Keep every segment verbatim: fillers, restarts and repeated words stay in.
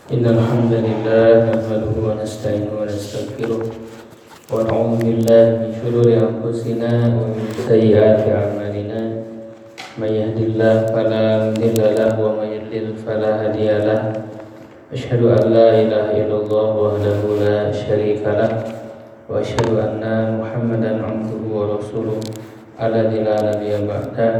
إن الحمد لله نحمده ونستعينه ونستغفره ونعوذ بالله من شرور أنفسنا ومن سيئات أعمالنا من يهد الله فلا مضل له ومن يضلل فلا هادي له أشهد أن لا إله إلا الله وحده لا شريك له وأشهد أن محمدا عبده ورسوله الذي لا نبي بعده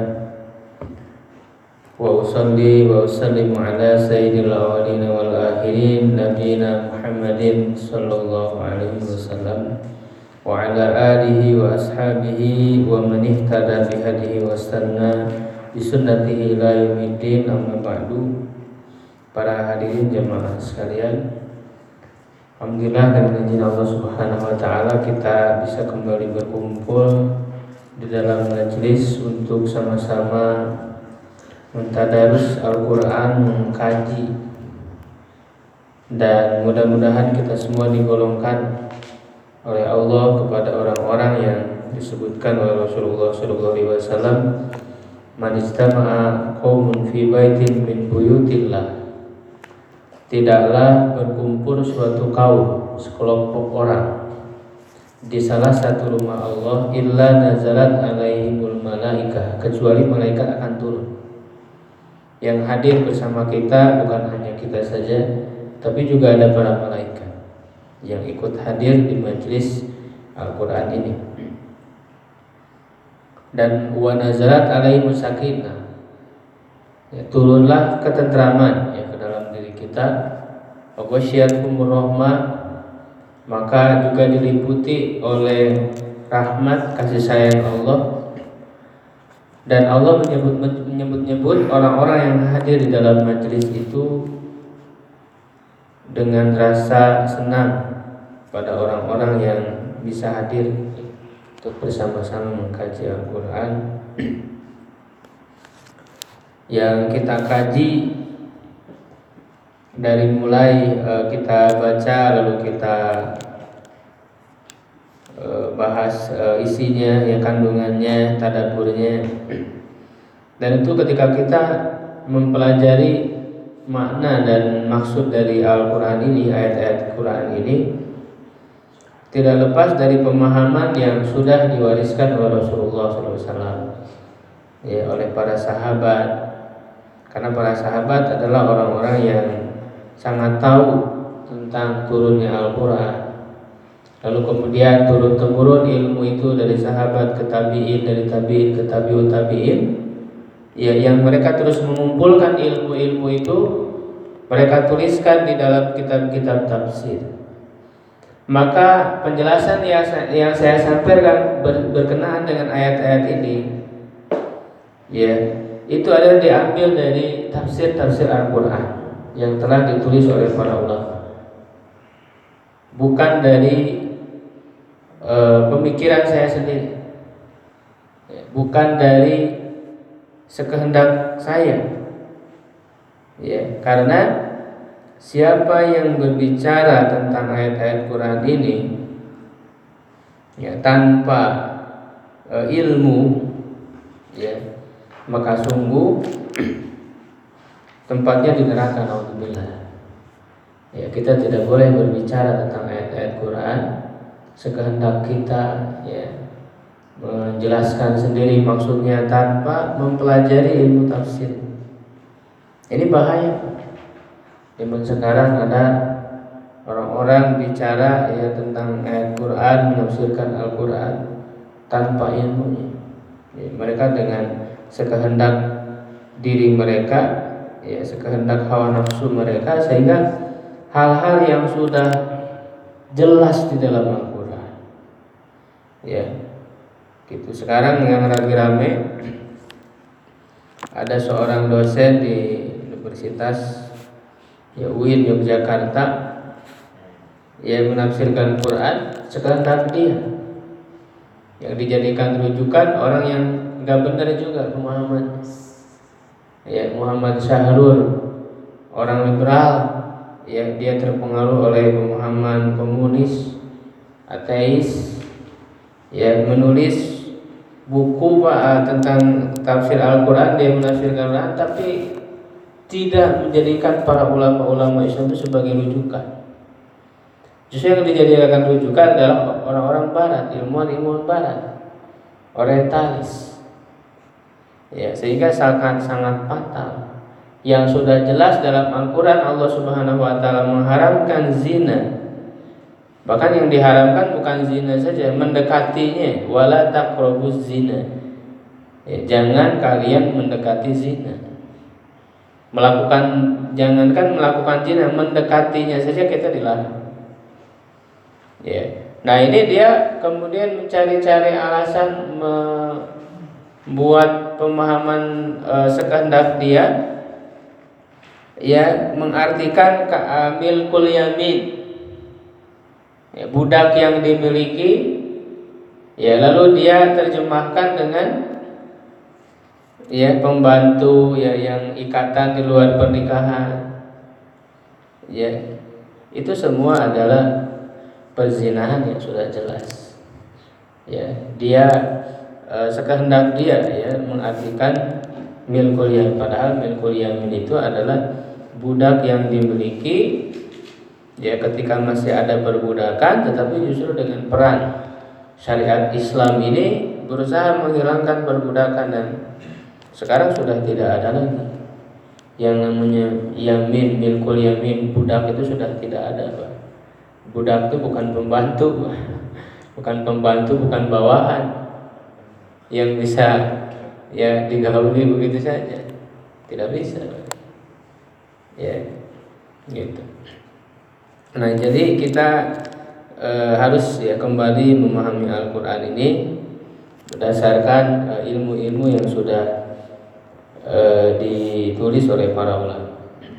wa usalli wa usallimu ala sayyidil awwalin wal akhirin nabiyina Muhammadin sallallahu alaihi wasallam wa ala alihi wa ashabihi wa man ihtada bi hadihi wastanna bi sunnatihi ila yaumiddin amma ba'du. Para hadirin jemaah sekalian, alhamdulillah dengan izin Allah Subhanahu wa taala kita bisa kembali berkumpul di dalam majelis untuk sama-sama mentadarus Al-Quran, mengkaji, dan mudah-mudahan kita semua digolongkan oleh Allah kepada orang-orang yang disebutkan oleh Rasulullah shallallahu alaihi wasallam, man istama'a qaumun fi baitin min buyutillah, tidaklah berkumpul suatu kaum, sekelompok orang di salah satu rumah Allah, illa nazalat alaihimul malaikah, kecuali malaikat akan turun. Yang hadir bersama kita bukan hanya kita saja, tapi juga ada para malaikat yang ikut hadir di majelis Al-Quran ini. Dan wa nazarat alaihimus sakinah, ya, turunlah ketentraman ya ke dalam diri kita. Wa ghasyiyatuhumur rahmah, maka juga diliputi oleh rahmat kasih sayang Allah. Dan Allah menyebut menyebut-nyebut orang-orang yang hadir di dalam majelis itu dengan rasa senang pada orang-orang yang bisa hadir untuk bersama-sama mengkaji Al-Quran. Yang kita kaji dari mulai uh, kita baca lalu kita bahas uh, isinya, ya, kandungannya, tadaburnya. Dan itu ketika kita mempelajari makna dan maksud dari Al-Quran ini, ayat-ayat Quran ini, tidak lepas dari pemahaman yang sudah diwariskan oleh Rasulullah shallallahu alaihi wasallam, ya, oleh para sahabat. Karena para sahabat adalah orang-orang yang sangat tahu tentang turunnya Al-Quran. Lalu kemudian turun-temurun ilmu itu dari sahabat ke tabi'in, dari tabi'in ke tabi'ut tabi'in, ya, yang mereka terus mengumpulkan ilmu-ilmu itu, mereka tuliskan di dalam kitab-kitab tafsir. Maka penjelasan yang saya, yang saya sampaikan ber, berkenaan dengan ayat-ayat ini, ya, itu adalah diambil dari tafsir-tafsir Al-Quran yang telah ditulis oleh para ulama, bukan dari E, pemikiran saya sendiri, bukan dari sekehendak saya, ya, karena siapa yang berbicara tentang ayat-ayat Quran ini, ya, tanpa e, ilmu, ya, maka sungguh tempatnya di neraka, naudzubillah. Ya, kita tidak boleh berbicara tentang ayat-ayat Quran sekehendak kita, ya, menjelaskan sendiri maksudnya tanpa mempelajari ilmu tafsir. Ini bahaya. Zaman sekarang ada orang-orang bicara, ya, tentang ayat Quran, menafsirkan Al-Quran tanpa ilmunya. Ya, mereka dengan sekehendak diri mereka, ya, sekehendak hawa nafsu mereka, sehingga hal-hal yang sudah jelas di dalam Al-Quran, ya, gitu. Sekarang yang lagi rame, ada seorang dosen di Universitas, ya, U I N Yogyakarta, yang menafsirkan Quran sekehendak dia, yang dijadikan rujukan orang yang nggak benar juga pemahaman, ya, Muhammad Syahrul, orang liberal, yang dia terpengaruh oleh pemahaman komunis, ateis, ya, menulis buku Pak tentang tafsir Al-Quran, dia menafsirkan Al-Quran, tapi tidak menjadikan para ulama-ulama Islam itu sebagai rujukan. Justru yang dijadikan rujukan adalah orang-orang Barat, ilmuwan-ilmuwan Barat, orientalis. Ya, sehingga sangat-sangat fatal. Yang sudah jelas dalam Al-Quran Allah Subhanahu Wa Taala mengharamkan zina. Bahkan yang diharamkan bukan zina saja, mendekatinya. Wala taqrabuz zina. Ya, jangan kalian mendekati zina. Melakukan, jangankan melakukan zina, mendekatinya saja kita dilarang. Ya. Nah ini dia kemudian mencari-cari alasan membuat pemahaman e, sekehendak dia, ya, mengartikan milkul yamin, ya, budak yang dimiliki, ya, lalu dia terjemahkan dengan, ya, pembantu, ya, yang ikatan di luar pernikahan, ya, itu semua adalah perzinahan yang sudah jelas. Ya, dia e, sekehendak dia, ya, mengartikan milkul yamin, padahal milkul yamin itu adalah budak yang dimiliki, ya, ketika masih ada perbudakan, tetapi justru dengan peran syariat Islam ini berusaha menghilangkan perbudakan, dan sekarang sudah tidak ada lagi yang namanya yamin, milkul yamin, budak itu sudah tidak ada, Pak. Budak itu bukan pembantu, bukan pembantu, bukan bawahan yang bisa, ya, digauli begitu saja, tidak bisa, ya, gitu. Nah, jadi kita e, harus, ya, kembali memahami Al-Quran ini berdasarkan e, ilmu-ilmu yang sudah e, ditulis oleh para ulama.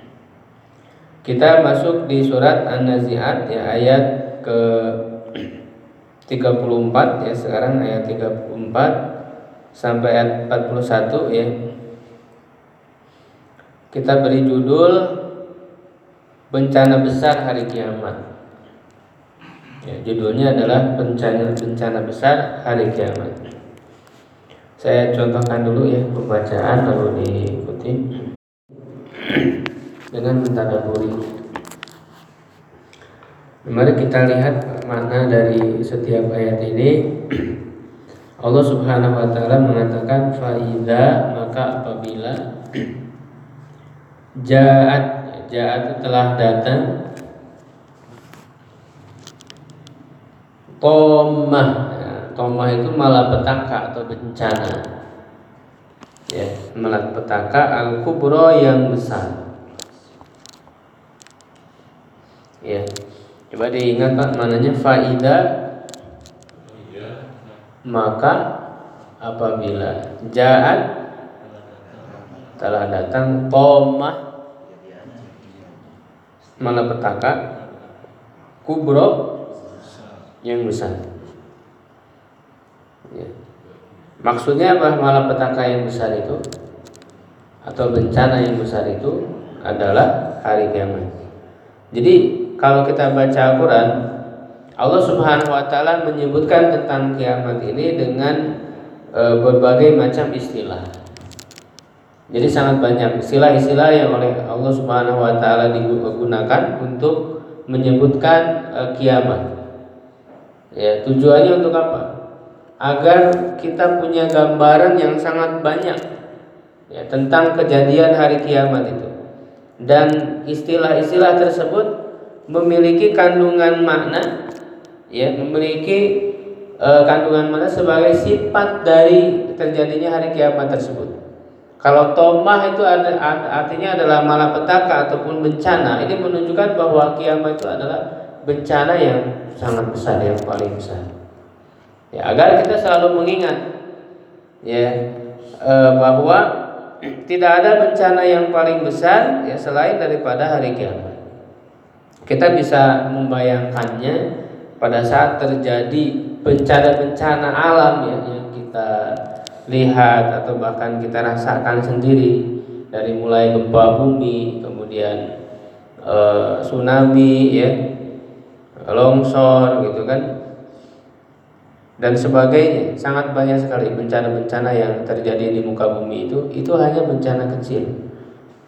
Kita masuk di surat An-Nazi'at, ya, ayat ke tiga puluh empat, ya, sekarang ayat tiga puluh empat sampai ayat empat puluh satu, ya. Kita beri judul Bencana Besar Hari Kiamat. Ya, judulnya adalah bencana bencana besar hari kiamat. Saya contohkan dulu, ya, pembacaan lalu diikuti dengan mentadaburi. Mari kita lihat makna dari setiap ayat ini. Allah Subhanahu Wa Taala mengatakan faida, maka apabila jaat, jaat telah datang, tomah, tomah itu malapetaka atau bencana, ya, malapetaka al-kubra yang besar. Ya, coba diingat, Pak, mananya faida, maka apabila, jaat telah datang, tomah malapetaka, kubro yang besar. Ya. Maksudnya apa malapetaka yang besar itu atau bencana yang besar itu adalah hari kiamat. Jadi kalau kita baca Al-Quran, Allah Subhanahu Wa Taala menyebutkan tentang kiamat ini dengan e, berbagai macam istilah. Jadi sangat banyak istilah-istilah yang oleh Allah Subhanahu Wa Taala digunakan untuk menyebutkan e, kiamat. Ya, tujuannya untuk apa? Agar kita punya gambaran yang sangat banyak, ya, tentang kejadian hari kiamat itu. Dan istilah-istilah tersebut memiliki kandungan makna, ya, memiliki e, kandungan makna sebagai sifat dari terjadinya hari kiamat tersebut. Kalau tomah itu ada, artinya adalah malapetaka ataupun bencana, ini menunjukkan bahwa kiamat itu adalah bencana yang sangat besar, yang paling besar. Ya, agar kita selalu mengingat, ya, e, bahwa tidak ada bencana yang paling besar, ya, selain daripada hari kiamat. Kita bisa membayangkannya pada saat terjadi bencana-bencana alam, ya, yang kita lihat atau bahkan kita rasakan sendiri, dari mulai gempa bumi, kemudian e, tsunami, ya, longsor, gitu kan, dan sebagainya. Sangat banyak sekali bencana-bencana yang terjadi di muka bumi itu. Itu hanya bencana kecil,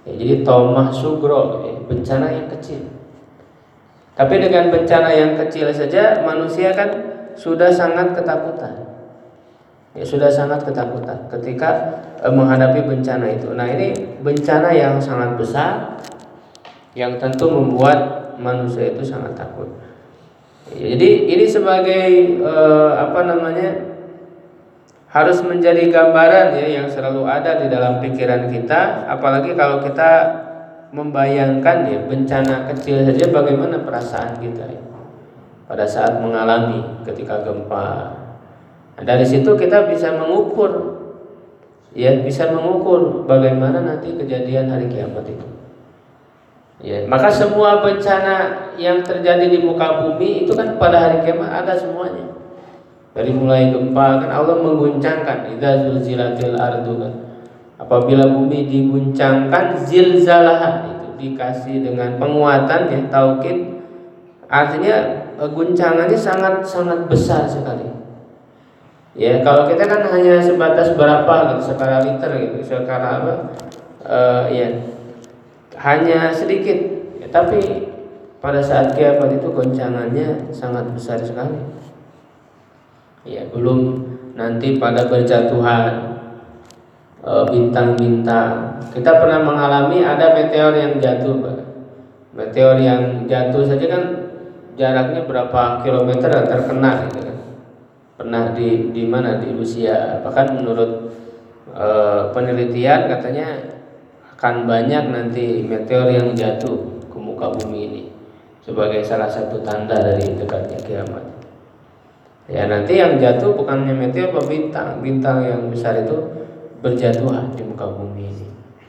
Ya, jadi tomah sugro, ya, bencana yang kecil. Tapi dengan bencana yang kecil saja manusia kan sudah sangat ketakutan. Ya, sudah sangat ketakutan ketika eh, menghadapi bencana itu. Nah, ini bencana yang sangat besar yang tentu membuat manusia itu sangat takut. Ya, jadi ini sebagai eh, apa namanya harus menjadi gambaran ya yang selalu ada di dalam pikiran kita, apalagi kalau kita membayangkan ya bencana kecil saja bagaimana perasaan kita ya, pada saat mengalami ketika gempa. Nah, dari situ kita bisa mengukur, ya bisa mengukur bagaimana nanti kejadian hari kiamat itu. Ya, maka semua bencana yang terjadi di muka bumi itu kan pada hari kiamat ada semuanya. Dari mulai gempa kan Allah mengguncangkan, idza zulzilatil ardu kan. Apabila bumi diguncangkan, zilzalaha itu dikasih dengan penguatan ya taukid, artinya guncangannya sangat sangat besar sekali. Ya, kalau kita kan hanya sebatas berapa gitu, skala liter gitu, skala apa, uh, ya hanya sedikit. Ya, tapi pada saat kiamat itu goncangannya sangat besar sekali. Ya, belum nanti pada berjatuhan uh, bintang-bintang. Kita pernah mengalami ada meteor yang jatuh, Pak. Meteor yang jatuh saja kan jaraknya berapa kilometer dan terkena gitu kan. Pernah di di mana di Rusia, bahkan menurut e, penelitian katanya akan banyak nanti meteor yang jatuh ke muka bumi ini sebagai salah satu tanda dari dekatnya kiamat. Ya, nanti yang jatuh bukannya meteor, bintang bintang yang besar itu berjatuhan di muka bumi ini.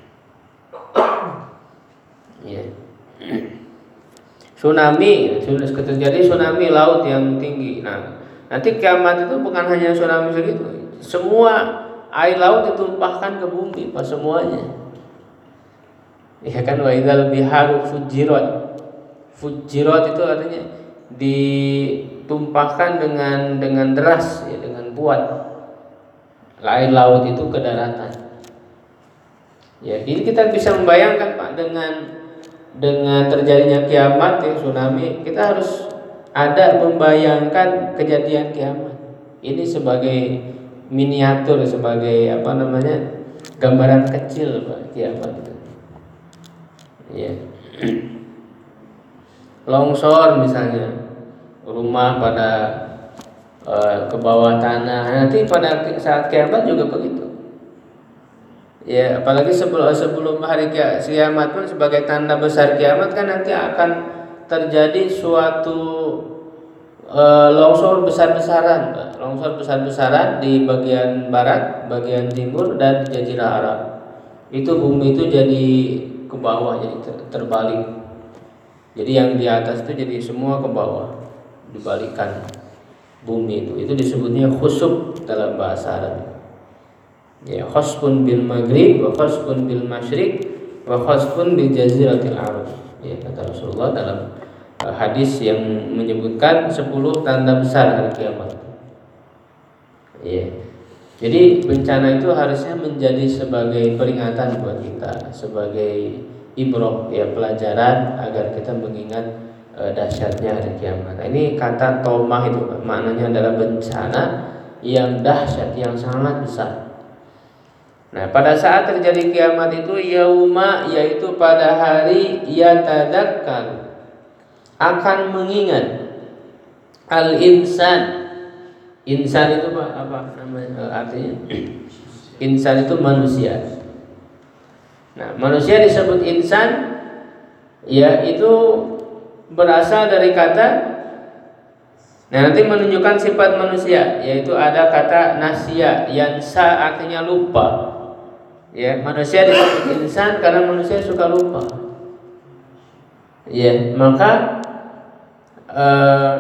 Ya. Tsunami, sudah terjadi tsunami laut yang tinggi. Nah, nanti kiamat itu bukan hanya tsunami segitu, semua air laut ditumpahkan ke bumi, pas semuanya. Ya kan, wa idzal biharu fujirat. Fujirat itu artinya ditumpahkan dengan dengan deras ya, dengan kuat. Air laut itu ke daratan. Ya, jadi kita bisa membayangkan Pak dengan dengan terjadinya kiamat ya tsunami, kita harus ada membayangkan kejadian kiamat. Ini sebagai miniatur, sebagai apa namanya gambaran kecil Pak kiamat itu. Ya. Longsor misalnya, rumah pada e, ke bawah tanah. Nanti pada saat kiamat juga begitu. Ya, apalagi sebelum sebelum hari kiamat pun sebagai tanda besar kiamat kan nanti akan terjadi suatu e, longsor besar-besaran, longsor besar-besaran di bagian barat, bagian timur dan di Jazirah Arab. Itu bumi itu jadi ke bawah, jadi ter- terbalik. Jadi yang di atas itu jadi semua ke bawah, dibalikan bumi itu. Itu disebutnya khusuf dalam bahasa Arab. Ya, khasfun bil maghrib wa khasfun bil masyriq wa khasfun bil jaziratil arab. Ya, kata Rasulullah dalam uh, hadis yang menyebutkan sepuluh tanda besar hari kiamat. Ya. Jadi bencana itu harusnya menjadi sebagai peringatan buat kita, sebagai ibrah ya, pelajaran agar kita mengingat uh, dahsyatnya hari kiamat. Nah, ini kata tomah itu maknanya adalah bencana yang dahsyat, yang sangat besar. Nah, pada saat terjadi kiamat itu yauma, yaitu pada hari yatadzakkar, akan mengingat al-insan. Insan itu apa, apa namanya artinya? Insan itu manusia. Nah, manusia disebut insan ya itu berasal dari kata, nah nanti menunjukkan sifat manusia, yaitu ada kata nasya, yansa artinya lupa. Ya, manusia disebut insan karena manusia suka lupa. Ya, maka eh,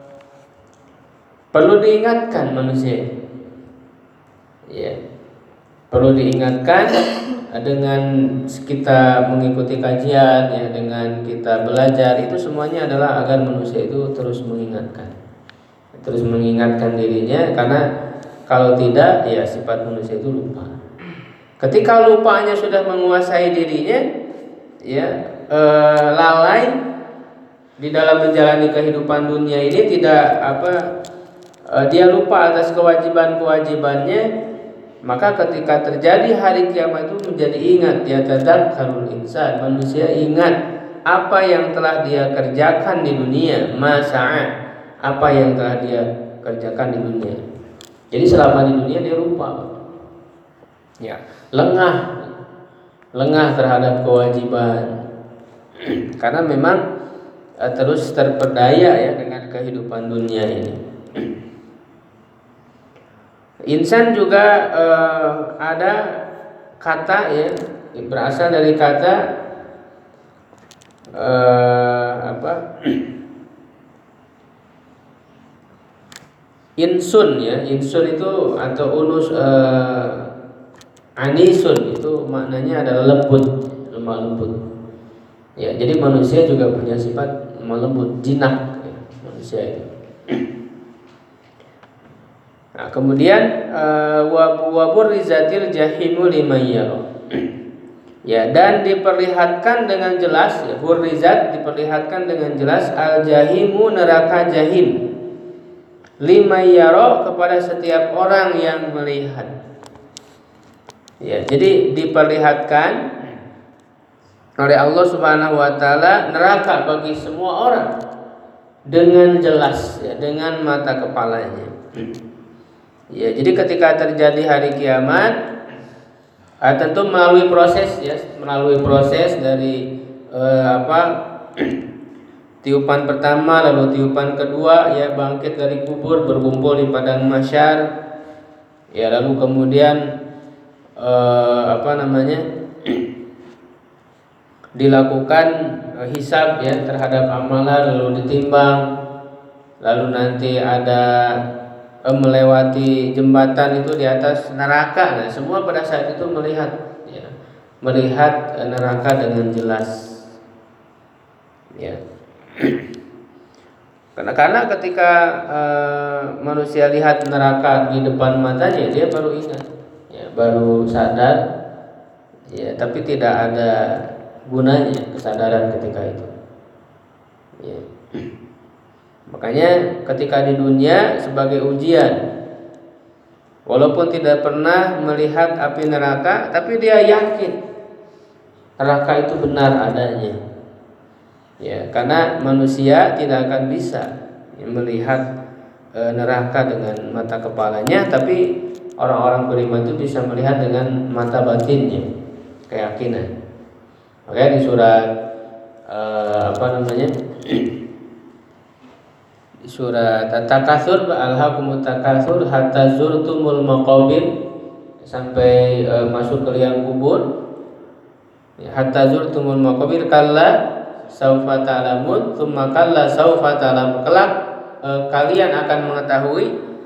perlu diingatkan manusia. Ya, perlu diingatkan dengan kita mengikuti kajian, ya, dengan kita belajar, itu semuanya adalah agar manusia itu terus mengingatkan, terus mengingatkan dirinya, karena kalau tidak, ya sifat manusia itu lupa. Ketika lupanya sudah menguasai dirinya, ya e, lalai di dalam menjalani kehidupan dunia ini, tidak apa e, dia lupa atas kewajiban-kewajibannya, maka ketika terjadi hari kiamat itu menjadi ingat, dia tadzakkarul insan, manusia ingat apa yang telah dia kerjakan di dunia, masa'a, apa yang telah dia kerjakan di dunia. Jadi selama di dunia dia lupa, ya, lengah, lengah terhadap kewajiban, karena memang uh, terus terperdaya ya dengan kehidupan dunia ini. Insan juga uh, ada kata ya, berasal dari kata uh, apa? Insun ya, insun itu atau unus uh, anisun itu maknanya adalah lembut, lemah lembut. Ya, jadi manusia juga punya sifat lemah lembut, jinak ya, manusia itu. Nah, kemudian wabur rizatil jahimu liman yara. Ya, dan diperlihatkan dengan jelas ya, burrizat diperlihatkan dengan jelas al jahimu, neraka jahim, liman yara, kepada setiap orang yang melihat. Ya, jadi diperlihatkan oleh Allah Subhanahu wa taala neraka bagi semua orang dengan jelas ya, dengan mata kepalanya. Ya, jadi ketika terjadi hari kiamat, ah, tentu melalui proses ya, melalui proses dari eh, apa? tiupan pertama, lalu tiupan kedua ya, bangkit dari kubur, berkumpul di padang mahsyar. Ya, lalu kemudian eh, apa namanya? dilakukan eh, hisab ya terhadap amalan, lalu ditimbang. Lalu nanti ada melewati jembatan itu di atas neraka. Nah, semua pada saat itu melihat ya, melihat neraka dengan jelas. Ya. Karena karena ketika e, manusia lihat neraka di depan matanya, dia baru ingat, ya, baru sadar. Ya, tapi tidak ada gunanya kesadaran ketika itu. Ya. Makanya ketika di dunia sebagai ujian, walaupun tidak pernah melihat api neraka, tapi dia yakin neraka itu benar adanya. Ya, karena manusia tidak akan bisa melihat e, neraka dengan mata kepalanya, tapi orang-orang beriman itu bisa melihat dengan mata batinnya, keyakinan. Makanya di surat e, apa namanya? Surat At-Takatsur, alhaqumut takatsur hatta zurtumul maqabir, sampai e, masuk ke liang kubur. Ya, hatta zurtumul maqabir kalla saufa ta'lamun tsumma kalla saufa ta'lamun, kelak e, kalian akan mengetahui.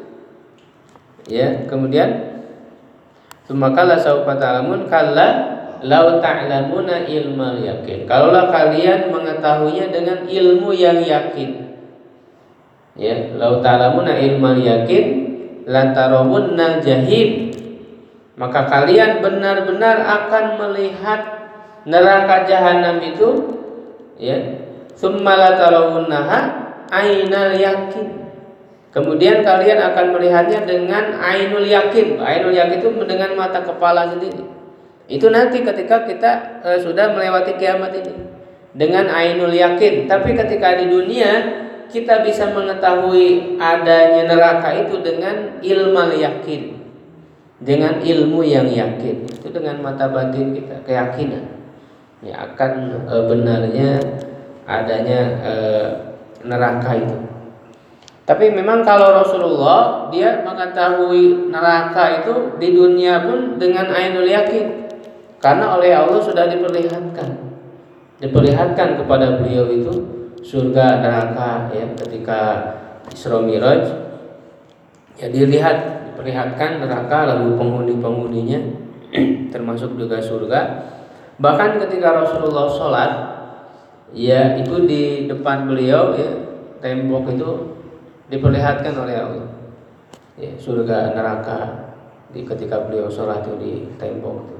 Ya, kemudian tsumma kalla saufa ta'lamun kalla lau ta'lamuna ilmal yakin, kalaulah kalian mengetahuinya dengan ilmu yang yakin. Ya, lau ta'lamuna ilmal yakin lantarawunnal jahim, maka kalian benar-benar akan melihat neraka jahanam itu, ya, tsumma latarawunnaha ainal yakin, kemudian kalian akan melihatnya dengan ainul yakin. Ainul yakin itu dengan mata kepala sendiri. Itu nanti ketika kita e, sudah melewati kiamat ini dengan ainul yakin. Tapi ketika di dunia kita bisa mengetahui adanya neraka itu dengan ilmal yakin, dengan ilmu yang yakin, itu dengan mata batin kita, keyakinan ya akan e, benarnya adanya e, neraka itu. Tapi memang kalau Rasulullah dia mengetahui neraka itu di dunia pun dengan ainul yakin, karena oleh Allah sudah diperlihatkan, diperlihatkan kepada beliau itu surga neraka ya, ketika Isra Miraj ya, dilihat, diperlihatkan neraka lalu penghuni-penghuninya termasuk juga surga. Bahkan ketika Rasulullah sholat ya, itu di depan beliau ya, tembok itu diperlihatkan oleh Allah ya, surga neraka di ketika beliau sholat itu di tembok itu.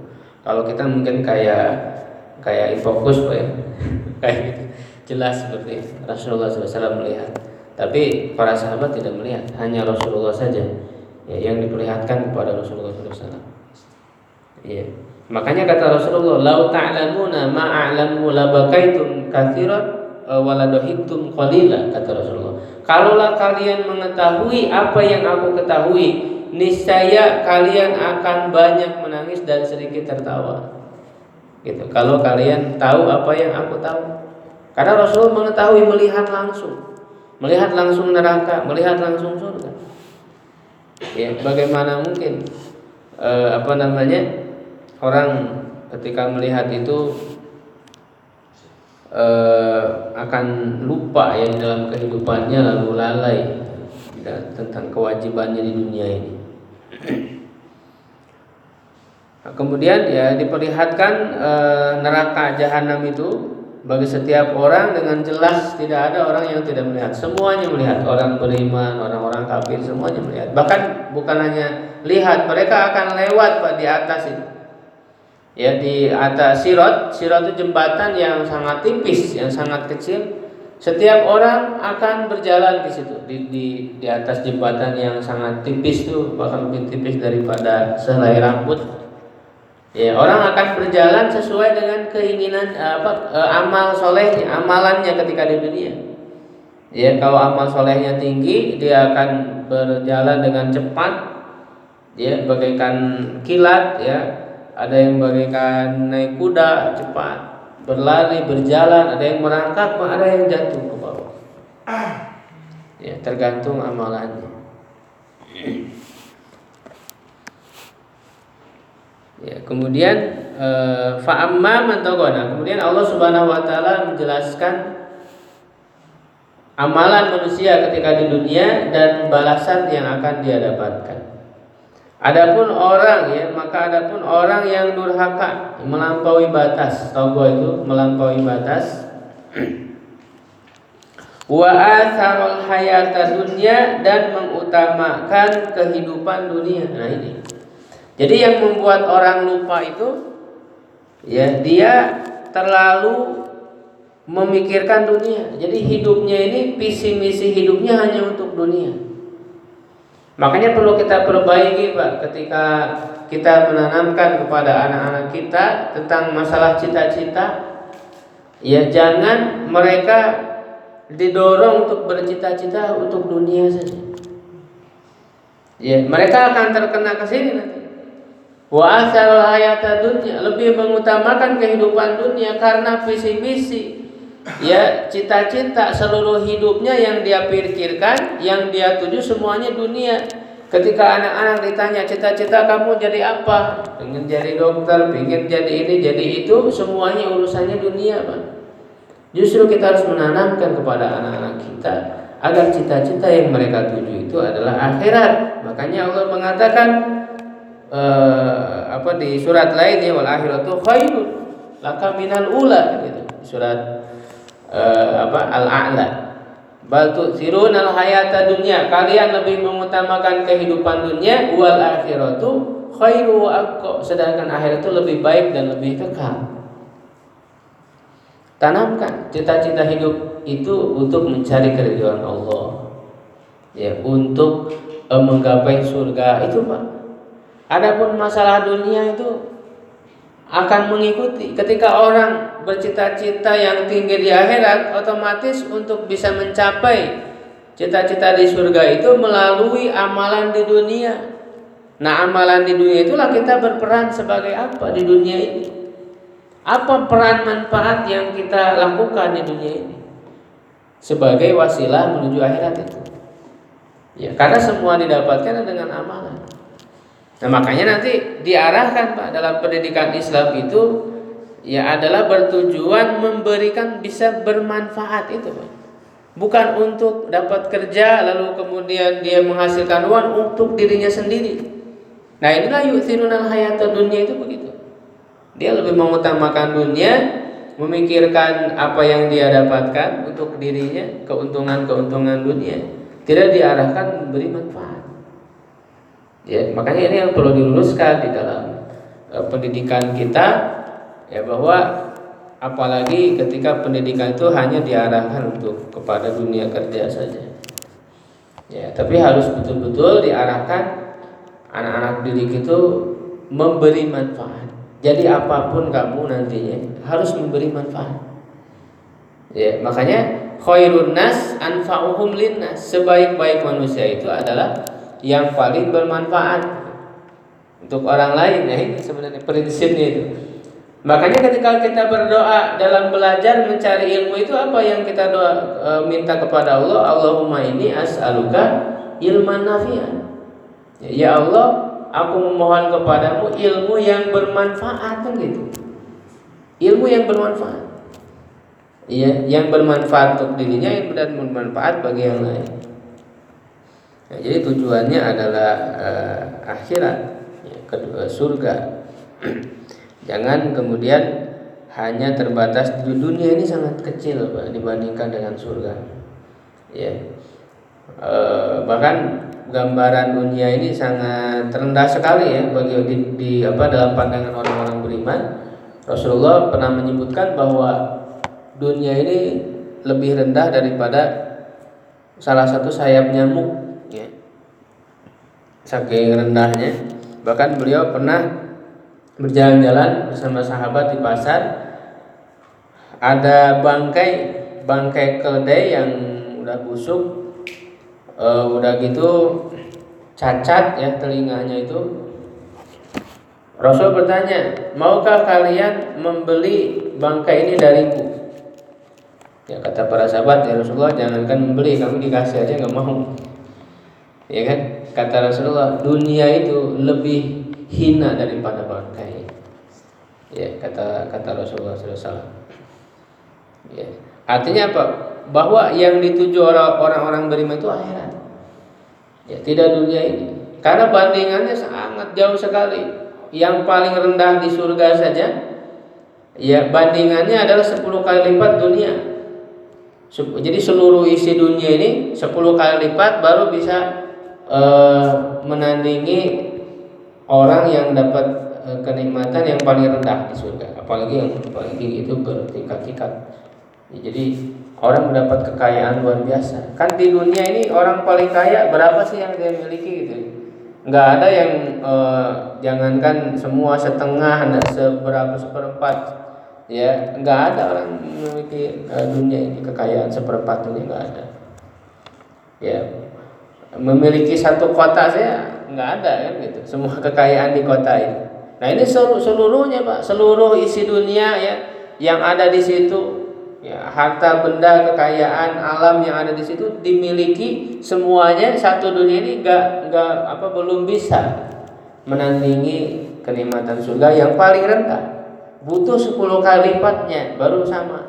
Kalau kita mungkin kayak kayak fokus Pak ya. Kayak gitu. Jelas seperti itu. Rasulullah shallallahu alaihi wasallam melihat. Tapi para sahabat tidak melihat, hanya Rasulullah saja ya, yang diperlihatkan kepada Rasulullah shallallahu alaihi wasallam. Ya. Makanya kata Rasulullah, "Lau ta'lamuna ma a'lamu labakaitum katsiran wa la dhahiktum qalila," kata Rasulullah. Kalaulah kalian mengetahui apa yang aku ketahui, niscaya kalian akan banyak menangis dan sedikit tertawa. Gitu. Kalau kalian tahu apa yang aku tahu. Karena Rasul mengetahui, melihat langsung. Melihat langsung neraka, melihat langsung surga. Ya, bagaimana mungkin eh, apa namanya? Orang ketika melihat itu eh, akan lupa yang dalam kehidupannya, lalu lalai tentang kewajibannya di dunia ini. Nah, kemudian ya diperlihatkan e, neraka jahanam itu bagi setiap orang dengan jelas, tidak ada orang yang tidak melihat. Semuanya melihat, orang beriman, orang-orang kafir, semuanya melihat. Bahkan bukan hanya lihat, mereka akan lewat Pak di atas itu. Ya, di atas sirat, sirat itu jembatan yang sangat tipis, yang sangat kecil. Setiap orang akan berjalan di situ, di, di di atas jembatan yang sangat tipis itu, bahkan lebih tipis daripada sehelai rambut. Ya, orang akan berjalan sesuai dengan keinginan apa e, amal solehnya, amalannya ketika di dunia. Ya, kalau amal solehnya tinggi, dia akan berjalan dengan cepat, ya, bagaikan kilat, ya. Ada yang bagaikan naik kuda cepat, berlari, berjalan, ada yang merangkak, ada yang jatuh ke bawah. Ya, tergantung amalannya. Ya, kemudian fa'amma man taghana. Kemudian Allah Subhanahu wa taala menjelaskan amalan manusia ketika di dunia dan balasan yang akan dia dapatkan. Adapun orang ya, maka adapun orang yang durhaka, melampaui batas, tagha itu melampaui batas. Wa atharul hayata dunya, dan mengutamakan kehidupan dunia. Nah ini. Jadi yang membuat orang lupa itu ya, dia terlalu memikirkan dunia. Jadi hidupnya ini, visi misi hidupnya hanya untuk dunia. Makanya perlu kita perbaiki Pak, ketika kita menanamkan kepada anak-anak kita tentang masalah cita-cita. Ya, jangan mereka didorong untuk bercita-cita untuk dunia saja. Ya, mereka akan terkena ke sini nanti. Wa asal hayata dunya, lebih mengutamakan kehidupan dunia karena visi misi, ya, cita-cita seluruh hidupnya yang dia pikirkan, yang dia tuju semuanya dunia. Ketika anak-anak ditanya cita-cita kamu jadi apa, ingin jadi dokter, ingin jadi ini, jadi itu, semuanya urusannya dunia Pak. Justru kita harus menanamkan kepada anak-anak kita agar cita-cita yang mereka tuju itu adalah akhirat. Makanya Allah mengatakan Uh, apa di surat lainnya, wal akhiratu khairun laka minal ula, gitu. Surat uh, apa Al-A'la. Bal tu'thiruna al-hayata dunya, kalian lebih mengutamakan kehidupan dunia, wal akhiratu khairu wa aqwa, sedangkan akhirat itu lebih baik dan lebih kekal. Tanamkan cita-cita hidup itu untuk mencari keridhaan Allah. Ya, untuk uh, menggapai surga itu Pak. Adapun masalah dunia itu akan mengikuti. Ketika orang bercita-cita yang tinggi di akhirat, otomatis untuk bisa mencapai cita-cita di surga itu melalui amalan di dunia. Nah, amalan di dunia itulah kita berperan sebagai apa di dunia ini. Apa peran manfaat yang kita lakukan di dunia ini sebagai wasilah menuju akhirat itu. Ya, karena semua didapatkan dengan amalan. Nah, makanya nanti diarahkan Pak dalam pendidikan Islam itu ya adalah bertujuan memberikan bisa bermanfaat itu Pak. Bukan untuk dapat kerja lalu kemudian dia menghasilkan uang untuk dirinya sendiri. Nah, inilah yu'thirunal hayata dunya itu begitu. Dia lebih mengutamakan dunia, memikirkan apa yang dia dapatkan untuk dirinya, keuntungan-keuntungan dunia. Tidak diarahkan memberi manfaat. Ya, makanya ini yang perlu diluruskan di dalam uh, pendidikan kita, ya bahwa apalagi ketika pendidikan itu hanya diarahkan untuk kepada dunia kerja saja. Ya, tapi harus betul-betul diarahkan anak-anak didik itu memberi manfaat. Jadi apapun kamu nantinya harus memberi manfaat. Ya, makanya khairun nas anfa'uhum linnas. Sebaik-baik manusia itu adalah yang paling bermanfaat untuk orang lain. Ya, ini sebenarnya prinsipnya itu. Makanya ketika kita berdoa dalam belajar mencari ilmu itu apa yang kita doa e, minta kepada Allah, Allahumma inni as'aluka ilman nafi'an. Ya Allah, aku memohon kepadamu ilmu yang bermanfaat, kan gitu. Ilmu yang bermanfaat. Iya, yang bermanfaat untuk dirinya dan bermanfaat bagi yang lain. Nah, jadi tujuannya adalah uh, akhirat, ya, kedua surga. Jangan kemudian hanya terbatas di dunia ini sangat kecil Pak, dibandingkan dengan surga. Ya, uh, bahkan gambaran dunia ini sangat rendah sekali ya bagi di, di apa dalam pandangan orang-orang beriman. Rasulullah pernah menyebutkan bahwa dunia ini lebih rendah daripada salah satu sayap nyamuk, ya. Saking rendahnya. Bahkan beliau pernah berjalan-jalan bersama sahabat di pasar, ada bangkai bangkai keledai yang udah busuk, e, udah gitu cacat ya telinganya itu. Rasul bertanya, maukah kalian membeli bangkai ini dariku? Ya, kata para sahabat, ya Rasulullah, jangankan membeli, kami dikasih aja nggak mau. Ya kan? Kata Rasulullah, dunia itu lebih hina daripada bangkai. Ya, kata kata Rasulullah shallallahu alaihi wasallam. Ya, artinya apa? Bahwa yang dituju orang-orang beriman itu akhirat. Ya, tidak dunia ini. Karena bandingannya sangat jauh sekali. Yang paling rendah di surga saja, ya bandingannya adalah sepuluh kali lipat dunia. Jadi seluruh isi dunia ini sepuluh kali lipat baru bisa e, menandingi orang yang dapat e, kenikmatan yang paling rendah di surga. Apalagi yang paling tinggi itu bertingkat-tingkat. Ya, jadi orang mendapat kekayaan luar biasa. Kan di dunia ini orang paling kaya berapa sih yang dia miliki gitu? Nggak ada yang e, jangankan semua setengah, seberapa seperempat. Ya, nggak ada orang memiliki uh, dunia ini kekayaan seperempat dunia, nggak ada. Ya, memiliki satu kota saya nggak ada kan gitu. Semua kekayaan di kota ini. Nah ini seluruh seluruhnya Pak, seluruh isi dunia ya yang ada di situ, ya harta benda kekayaan alam yang ada di situ dimiliki semuanya, satu dunia ini nggak nggak apa belum bisa menandingi kenikmatan surga yang paling rendah. Butuh sepuluh kali lipatnya baru sama.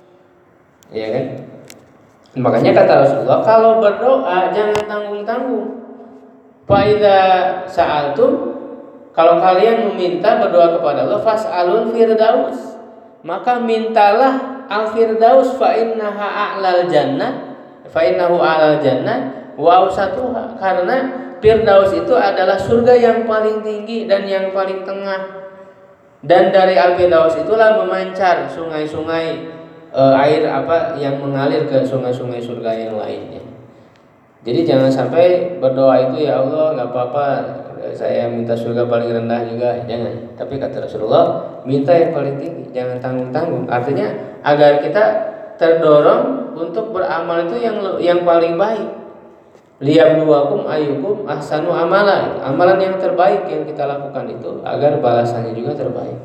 Ya kan? Makanya kata Rasulullah, kalau berdoa jangan tanggung-tanggung. Fa idza sa'altum, kalau kalian meminta berdoa kepada Allah, fas'alul firdaus. Maka mintalah al-firdaus, fa innaha a'lal jannah, fa innahu a'lal jannah wa awsatuha. Karena firdaus itu adalah surga yang paling tinggi dan yang paling tengah. Dan dari Al-Firdaus itulah memancar sungai-sungai e, air apa yang mengalir ke sungai-sungai surga yang lainnya. Jadi jangan sampai berdoa itu, ya Allah nggak apa-apa saya minta surga paling rendah juga, jangan. Tapi kata Rasulullah, minta yang paling tinggi, jangan tanggung-tanggung. Artinya agar kita terdorong untuk beramal itu yang yang paling baik. Liyabluwakum ayyukum ahsanu amalan. Amalan yang terbaik yang kita lakukan itu agar balasannya juga terbaik.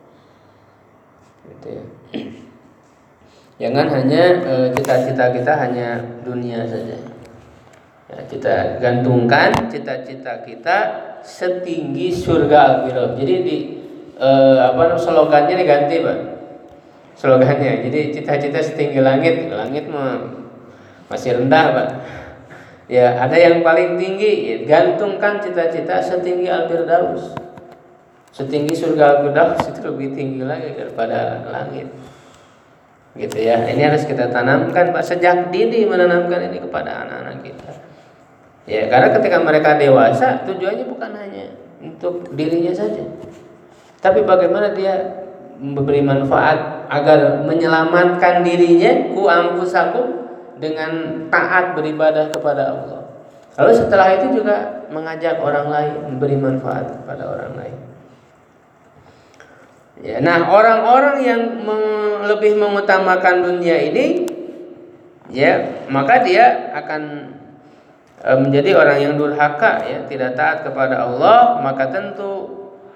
Gitu ya. Jangan hanya e, cita-cita kita hanya dunia saja. Ya, kita gantungkan cita-cita kita setinggi surga al-firdaus. Jadi di e, apa namanya slogannya diganti, Pak. Slogannya. Jadi cita-cita setinggi langit, langit mah masih rendah, Pak. Ya, ada yang paling tinggi, ya, gantungkan cita-cita setinggi al-firdaus. Setinggi surga al-firdaus itu lebih tinggi lagi daripada langit. Gitu ya. Ini harus kita tanamkan Pak, sejak dini menanamkan ini kepada anak-anak kita. Ya, karena ketika mereka dewasa tujuannya bukan hanya untuk dirinya saja. tapi bagaimana dia memberi manfaat agar menyelamatkan dirinya ku anfusakum dengan taat beribadah kepada Allah. Lalu setelah itu juga mengajak orang lain, memberi manfaat kepada orang lain. Ya, nah orang-orang yang meng, lebih mengutamakan dunia ini, ya maka dia akan e, menjadi orang yang durhaka, ya tidak taat kepada Allah, maka tentu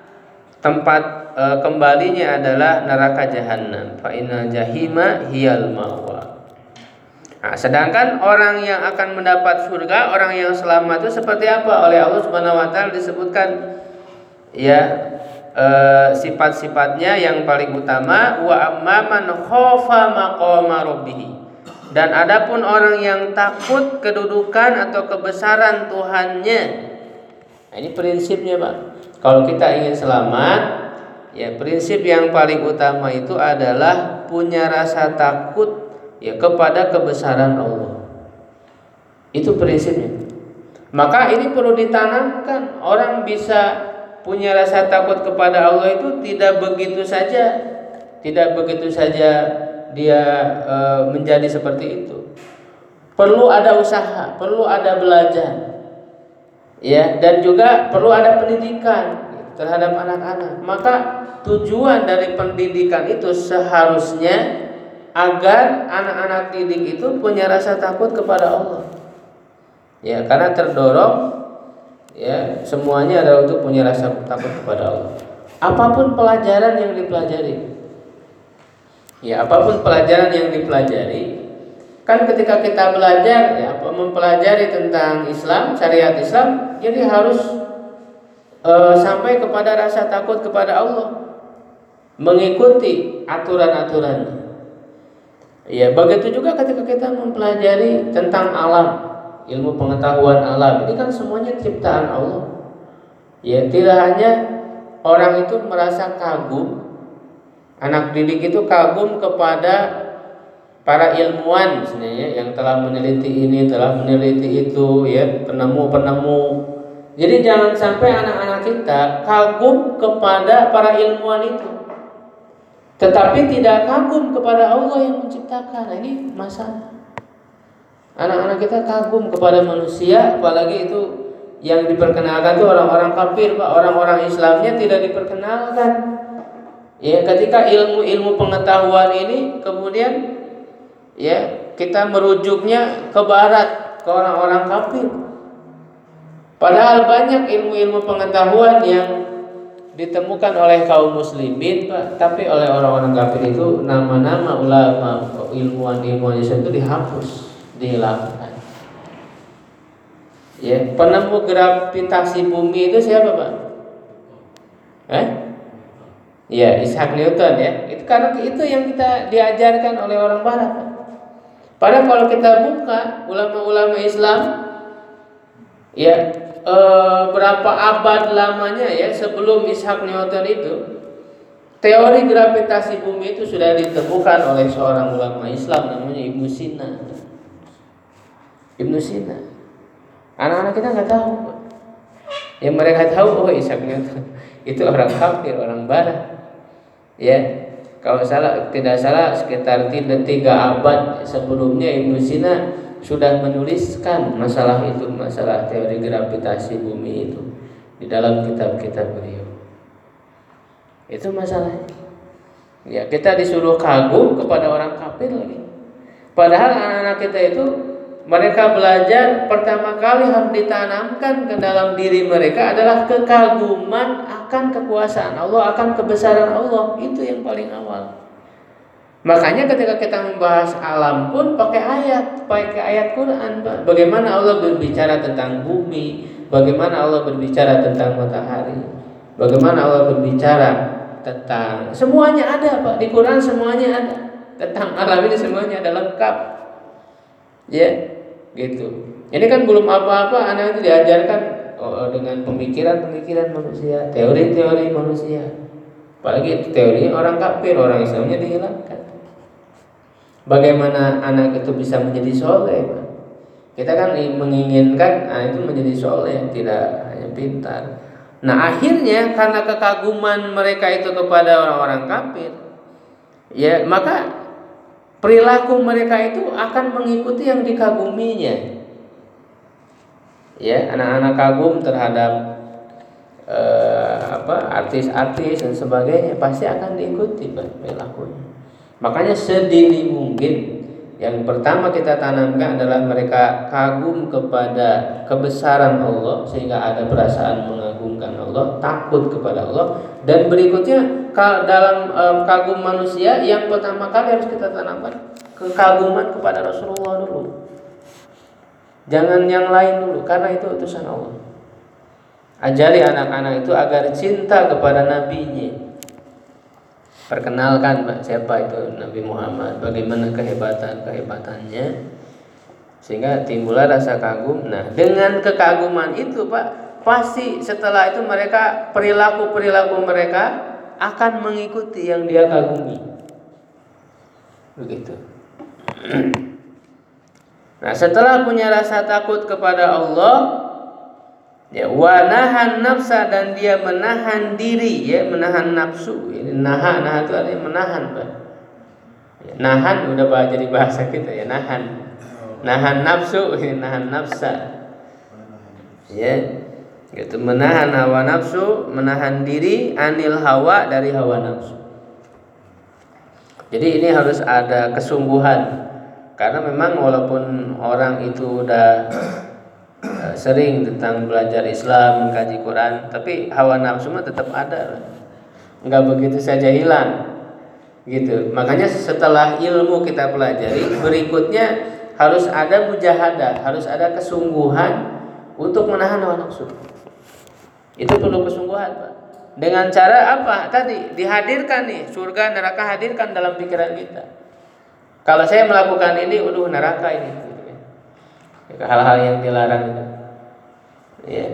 tempat e, kembalinya adalah neraka jahanam. Fa inna jahima hiyal ma'wa. Nah, sedangkan orang yang akan mendapat surga, orang yang selamat itu seperti apa? Oleh Allah Subhanahu wa taala disebutkan, ya e, sifat-sifatnya yang paling utama, wa amman khafa maqama rabbih. Dan adapun orang yang takut kedudukan atau kebesaran Tuhannya. Nah, ini prinsipnya, Pak. Kalau kita ingin selamat, ya prinsip yang paling utama itu adalah punya rasa takut, ya kepada kebesaran Allah. Itu prinsipnya. Maka ini perlu ditanamkan. Orang bisa punya rasa takut kepada Allah itu tidak begitu saja, tidak begitu saja dia e, menjadi seperti itu. Perlu ada usaha, perlu ada belajar, ya, dan juga perlu ada pendidikan terhadap anak-anak. Maka tujuan dari pendidikan itu seharusnya agar anak-anak didik itu punya rasa takut kepada Allah. Ya, karena terdorong, ya, semuanya adalah untuk punya rasa takut kepada Allah. Apapun pelajaran yang dipelajari, ya, apapun pelajaran yang dipelajari, kan ketika kita belajar, ya, mempelajari tentang Islam, syariat Islam, jadi harus e, sampai kepada rasa takut kepada Allah, mengikuti aturan-aturannya. Ya, begitu juga ketika kita mempelajari tentang alam, ilmu pengetahuan alam, ini kan semuanya ciptaan Allah. Ya, tidak hanya orang itu merasa kagum, anak didik itu kagum kepada para ilmuwan misalnya, yang telah meneliti ini, telah meneliti itu, ya, penemu-penemu. Jadi jangan sampai anak-anak kita kagum kepada para ilmuwan itu, tetapi tidak kagum kepada Allah yang menciptakan. Nah, ini masalah. Anak-anak kita kagum kepada manusia, apalagi itu yang diperkenalkan itu orang-orang kafir, Pak. Orang-orang Islamnya tidak diperkenalkan. Ya, ketika ilmu-ilmu pengetahuan ini kemudian, ya, kita merujuknya ke barat, ke orang-orang kafir. Padahal banyak ilmu-ilmu pengetahuan yang ditemukan oleh kaum muslimin, Pak, tapi oleh orang-orang kafir itu nama-nama ulama, ilmuwan-ilmuwan Islam itu dihapus, dihilangkan. Ya, penemu gravitasi bumi itu siapa, Pak? Eh? Ya, Isaac Newton, ya. Itu karena itu yang kita diajarkan oleh orang barat, Pak. Padahal kalau kita buka ulama-ulama Islam, ya, e, berapa abad lamanya, ya, sebelum Isaac Newton itu, teori gravitasi bumi itu sudah ditemukan oleh seorang ulama Islam namanya Ibnu Sina. Ibnu Sina. Anak-anak kita nggak tahu, Pak. Yang mereka tahu, oh, Isaac Newton itu orang kafir, orang barat. Ya, kalau salah tidak salah sekitar tiga abad sebelumnya Ibnu Sina sudah menuliskan masalah itu, masalah teori gravitasi bumi itu di dalam kitab-kitab beliau. Itu masalahnya. Ya, kita disuruh kagum kepada orang kafir lagi. Padahal anak-anak kita itu, mereka belajar pertama kali harus ditanamkan ke dalam diri mereka adalah kekaguman akan kekuasaan Allah, akan kebesaran Allah. Itu yang paling awal. Makanya ketika kita membahas alam pun pakai ayat, pakai ayat Quran, Pak. Bagaimana Allah berbicara tentang bumi, bagaimana Allah berbicara tentang matahari, bagaimana Allah berbicara tentang, semuanya ada, Pak. Di Quran semuanya ada. Tentang alam ini semuanya ada lengkap. Ya, gitu. Ini kan belum apa-apa, anak itu diajarkan oh, dengan pemikiran-pemikiran manusia, teori-teori manusia. Apalagi teorinya orang kafir, orang Islamnya dihilangkan. Bagaimana anak itu bisa menjadi soleh, Pak? Kita kan menginginkan anak itu menjadi soleh, tidak hanya pintar. Nah akhirnya karena kekaguman mereka itu kepada orang-orang kafir, ya maka perilaku mereka itu akan mengikuti yang dikaguminya. Ya, anak-anak kagum terhadap eh, apa artis-artis dan sebagainya, pasti akan diikuti perilakunya. Makanya sedini mungkin yang pertama kita tanamkan adalah mereka kagum kepada kebesaran Allah, sehingga ada perasaan mengagungkan Allah, takut kepada Allah. Dan berikutnya dalam um, kagum manusia, yang pertama kali harus kita tanamkan kekaguman kepada Rasulullah dulu. Jangan yang lain dulu, karena itu utusan Allah. Ajari anak-anak itu agar cinta kepada nabinya. Perkenalkan Pak, siapa itu Nabi Muhammad, bagaimana kehebatan-kehebatannya, sehingga timbullah rasa kagum. Nah, dengan kekaguman itu Pak, pasti setelah itu mereka, perilaku-perilaku mereka akan mengikuti yang dia kagumi. Begitu. Nah, setelah punya rasa takut kepada Allah, ya, wa nahan nafsa, dan dia menahan diri, ya, menahan nafsu. Ini nahan, nahan itu artinya menahan, Pak. Ya, nahan udah bah, jadi bahasa kita, ya, nahan. Nahan nafsu, ya, nahan nafsa. Ya, itu menahan hawa nafsu, menahan diri anil hawa, dari hawa nafsu. Jadi ini harus ada kesungguhan. Karena memang walaupun orang itu udah sering tentang belajar Islam, mengkaji Quran, tapi hawa nafsu mah tetap ada, nggak begitu saja hilang, gitu. Makanya setelah ilmu kita pelajari, berikutnya harus ada mujahadah, harus ada kesungguhan untuk menahan hawa nafsu. Itu perlu kesungguhan, Pak. Dengan cara apa? Tadi dihadirkan nih surga neraka, hadirkan dalam pikiran kita. Kalau saya melakukan ini, udah neraka ini, gitu kan. Hal-hal yang dilarang itu. Ya.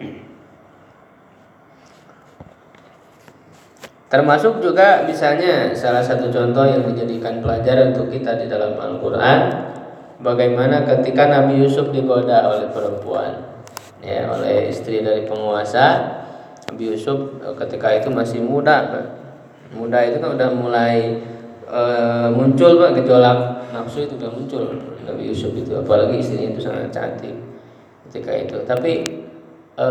Termasuk juga misalnya salah satu contoh yang dijadikan pelajaran untuk kita di dalam Al-Quran, bagaimana ketika Nabi Yusuf digoda oleh perempuan, ya, oleh istri dari penguasa. Nabi Yusuf ketika itu masih muda, muda itu kan udah mulai e, muncul Pak, gejolak nafsu itu udah muncul Nabi Yusuf itu, apalagi istrinya itu sangat cantik ketika itu. Tapi e,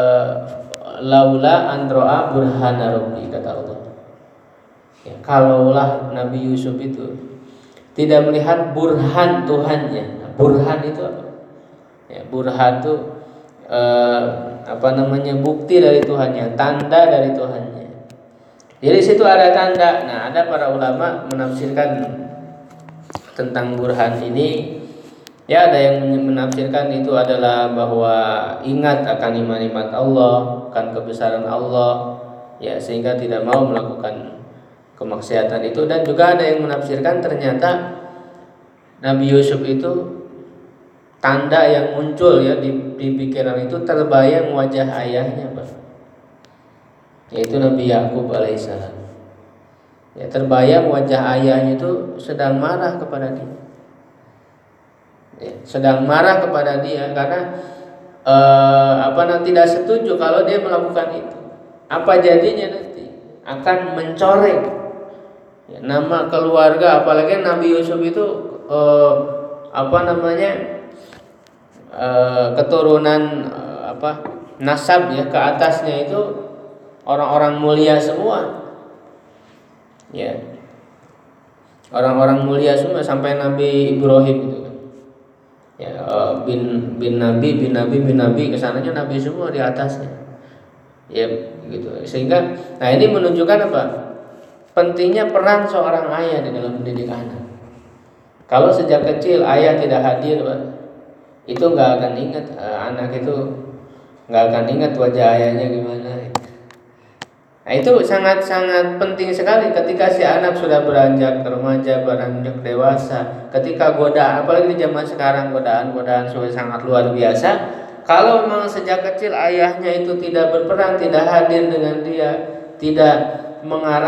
laula androa burhana rabbi, kata Allah, ya, kalaulah Nabi Yusuf itu tidak melihat burhan Tuhannya. Burhan itu apa? Ya, burhan itu e, apa namanya, bukti dari Tuhannya, tanda dari Tuhannya. Jadi situ ada tanda. Nah, ada para ulama menafsirkan tentang burhan ini. Ya, ada yang menafsirkan itu adalah bahwa ingat akan nikmat Allah, akan kebesaran Allah, ya, sehingga tidak mau melakukan kemaksiatan itu. Dan juga ada yang menafsirkan ternyata Nabi Yusuf itu tanda yang muncul, ya, di, di pikiran itu terbayang wajah ayahnya, Pak, yaitu Nabi Yakub alaihissalam. Ya, terbayang wajah ayahnya itu sedang marah kepada dia, ya, sedang marah kepada dia karena eh, apa nanti tidak setuju kalau dia melakukan itu. Apa jadinya nanti? Akan mencoreng, ya, nama keluarga, apalagi Nabi Yusuf itu eh, apa namanya? E, keturunan e, apa nasab, ya, ke atasnya itu orang-orang mulia semua, ya, orang-orang mulia semua sampai Nabi Ibrahim itu kan, ya, e, bin bin Nabi bin Nabi bin Nabi kesananya Nabi semua di atasnya, ya, gitu. Sehingga, nah ini menunjukkan apa? Pentingnya peran seorang ayah di dalam mendidik anak. Kalau sejak kecil ayah tidak hadir, Pak, itu nggak akan ingat, anak itu nggak akan ingat wajah ayahnya gimana. Nah, itu sangat-sangat penting sekali ketika si anak sudah beranjak remaja, beranjak dewasa. Ketika godaan, apalagi di zaman sekarang godaan-godaan sudah sangat luar biasa. Kalau memang sejak kecil ayahnya itu tidak berperan, tidak hadir dengan dia, tidak mengarah